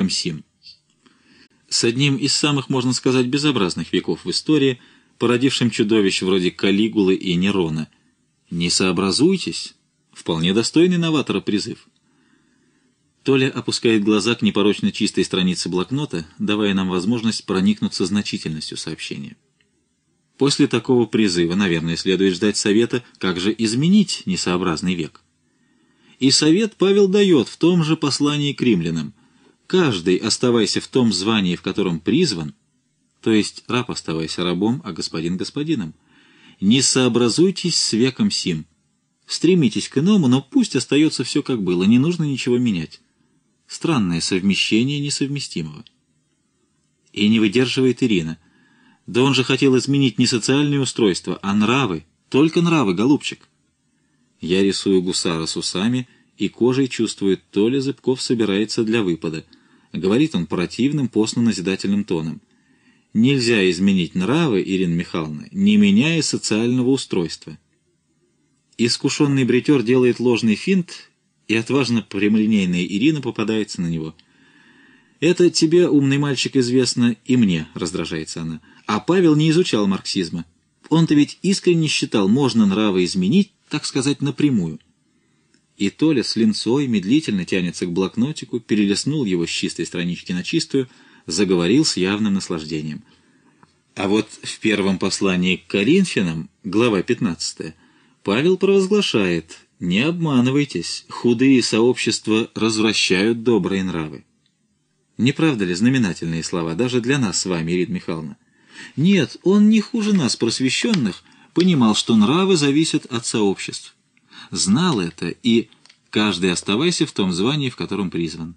веком сим. С одним из самых, можно сказать, безобразных веков в истории, породившим чудовищ вроде Калигулы и Нерона. «Не сообразуйтесь» — вполне достойный новатора призыв. Толя опускает глаза к непорочно чистой странице блокнота, давая нам возможность проникнуться значительностью сообщения. После такого призыва, наверное, следует ждать совета, как же изменить несообразный век. И совет Павел дает в том же послании к римлянам. Каждый оставайся в том звании, в котором призван, то есть раб оставайся рабом, а господин господином. Не сообразуйтесь с веком сим. Стремитесь к иному, но пусть остается все как было, не нужно ничего менять. Странное совмещение несовместимого. И не выдерживает Ирина. Да он же хотел изменить не социальное устройство, а нравы. Только нравы, голубчик. Я рисую гусара с усами, и кожей чувствует, Толя Зыбков собирается для выпада. Говорит он противным, постно-назидательным тоном. Нельзя изменить нравы, Ирина Михайловна, не меняя социального устройства. Искушенный бретер делает ложный финт, и отважно прямолинейная Ирина попадается на него. «Это тебе, умный мальчик, известно, и мне», — раздражается она. А Павел не изучал марксизма. Он-то ведь искренне считал, можно нравы изменить, так сказать, напрямую. И Толя с линцой медлительно тянется к блокнотику, перелистнул его с чистой странички на чистую, заговорил с явным наслаждением. А вот в первом послании к Коринфянам, глава 15, Павел провозглашает: «Не обманывайтесь, худые сообщества развращают добрые нравы». Не правда ли знаменательные слова даже для нас с вами, Ирина Михайловна? Нет, он не хуже нас, просвещенных, понимал, что нравы зависят от сообществ. Знал это, и каждый оставайся в том звании, в котором призван.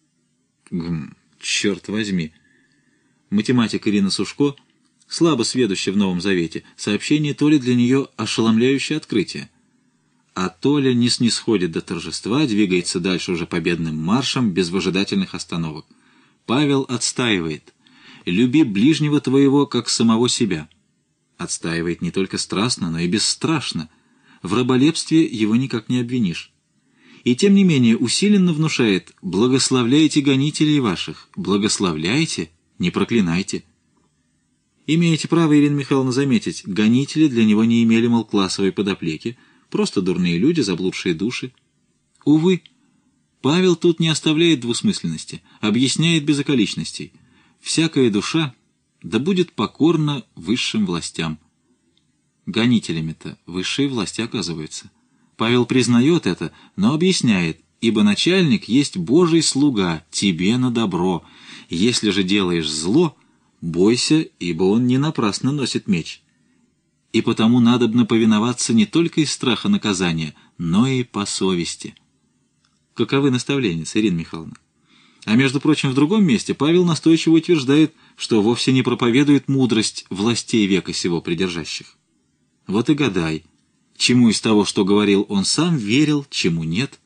Черт возьми! Математик Ирина Сушко, слабо сведущая в Новом Завете, сообщение Толи для нее ошеломляющее открытие. А Толя не снисходит до торжества, двигается дальше уже победным маршем, без выжидательных остановок. Павел отстаивает: «Люби ближнего твоего, как самого себя». Отстаивает не только страстно, но и бесстрашно. В раболепстве его никак не обвинишь. И тем не менее усиленно внушает: «Благословляйте гонителей ваших, благословляйте, не проклинайте». Имеете право, Ирина Михайловна, заметить, гонители для него не имели, мол, классовой подоплеки, просто дурные люди, заблудшие души. Увы, Павел тут не оставляет двусмысленности, объясняет без околичностей. Всякая душа да будет покорна высшим властям. Гонителями-то высшие власти оказываются. Павел признает это, но объясняет: ибо начальник есть Божий слуга, тебе на добро. Если же делаешь зло, бойся, ибо он не напрасно носит меч. И потому надобно повиноваться не только из страха наказания, но и по совести. Каковы наставления, Ирина Михайловна? А между прочим, в другом месте Павел настойчиво утверждает, что вовсе не проповедует мудрость властей века сего придержащих. Вот и гадай, чему из того, что говорил он сам, верил, чему нет.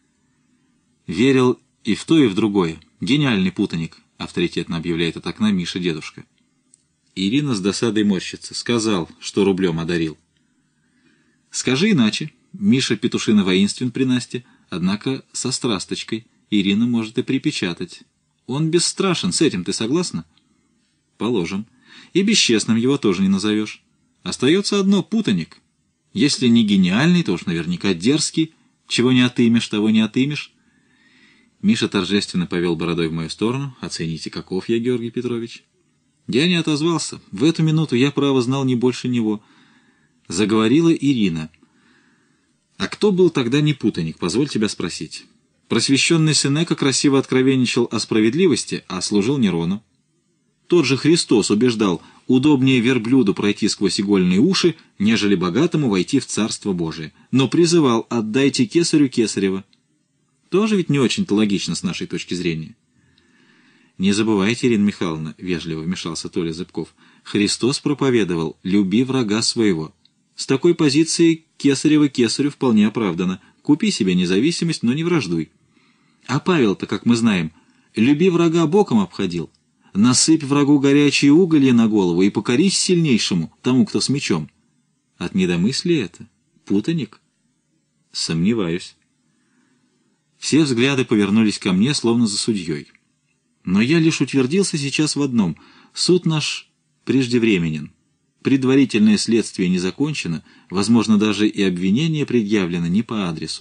Верил и в то, и в другое. Гениальный путаник, авторитетно объявляет от окна Миша дедушка. Ирина с досадой морщится. Сказал, что рублем одарил. Скажи иначе. Миша петушино воинствен при Насте, однако со страсточкой. Ирина может и припечатать. Он бесстрашен, с этим ты согласна? Положим. И бесчестным его тоже не назовешь. Остается одно — путаник. Если не гениальный, то уж наверняка дерзкий. Чего не отымешь, того не отымешь. Миша торжественно повел бородой в мою сторону. Оцените, каков я, Георгий Петрович. Я не отозвался. В эту минуту я, право, знал не больше него. Заговорила Ирина. А кто был тогда не путаник, позволь тебя спросить? Просвещенный Сенека красиво откровенничал о справедливости, а служил Нерону. Тот же Христос убеждал: удобнее верблюду пройти сквозь игольные уши, нежели богатому войти в Царство Божие. Но призывал: отдайте кесарю кесарева. Тоже ведь не очень-то логично с нашей точки зрения. Не забывайте, Ирина Михайловна, — вежливо вмешался Толя Зыбков, — Христос проповедовал: люби врага своего. С такой позиции кесарева кесарю вполне оправдано. Купи себе независимость, но не враждуй. А Павел-то, как мы знаем, люби врага боком обходил. Насыпь врагу горячие уголья на голову и покорись сильнейшему, тому, кто с мечом. От недомыслия это? Путаник? Сомневаюсь. Все взгляды повернулись ко мне, словно за судьей. Но я лишь утвердился сейчас в одном: суд наш преждевременен. Предварительное следствие не закончено, возможно, даже и обвинение предъявлено не по адресу.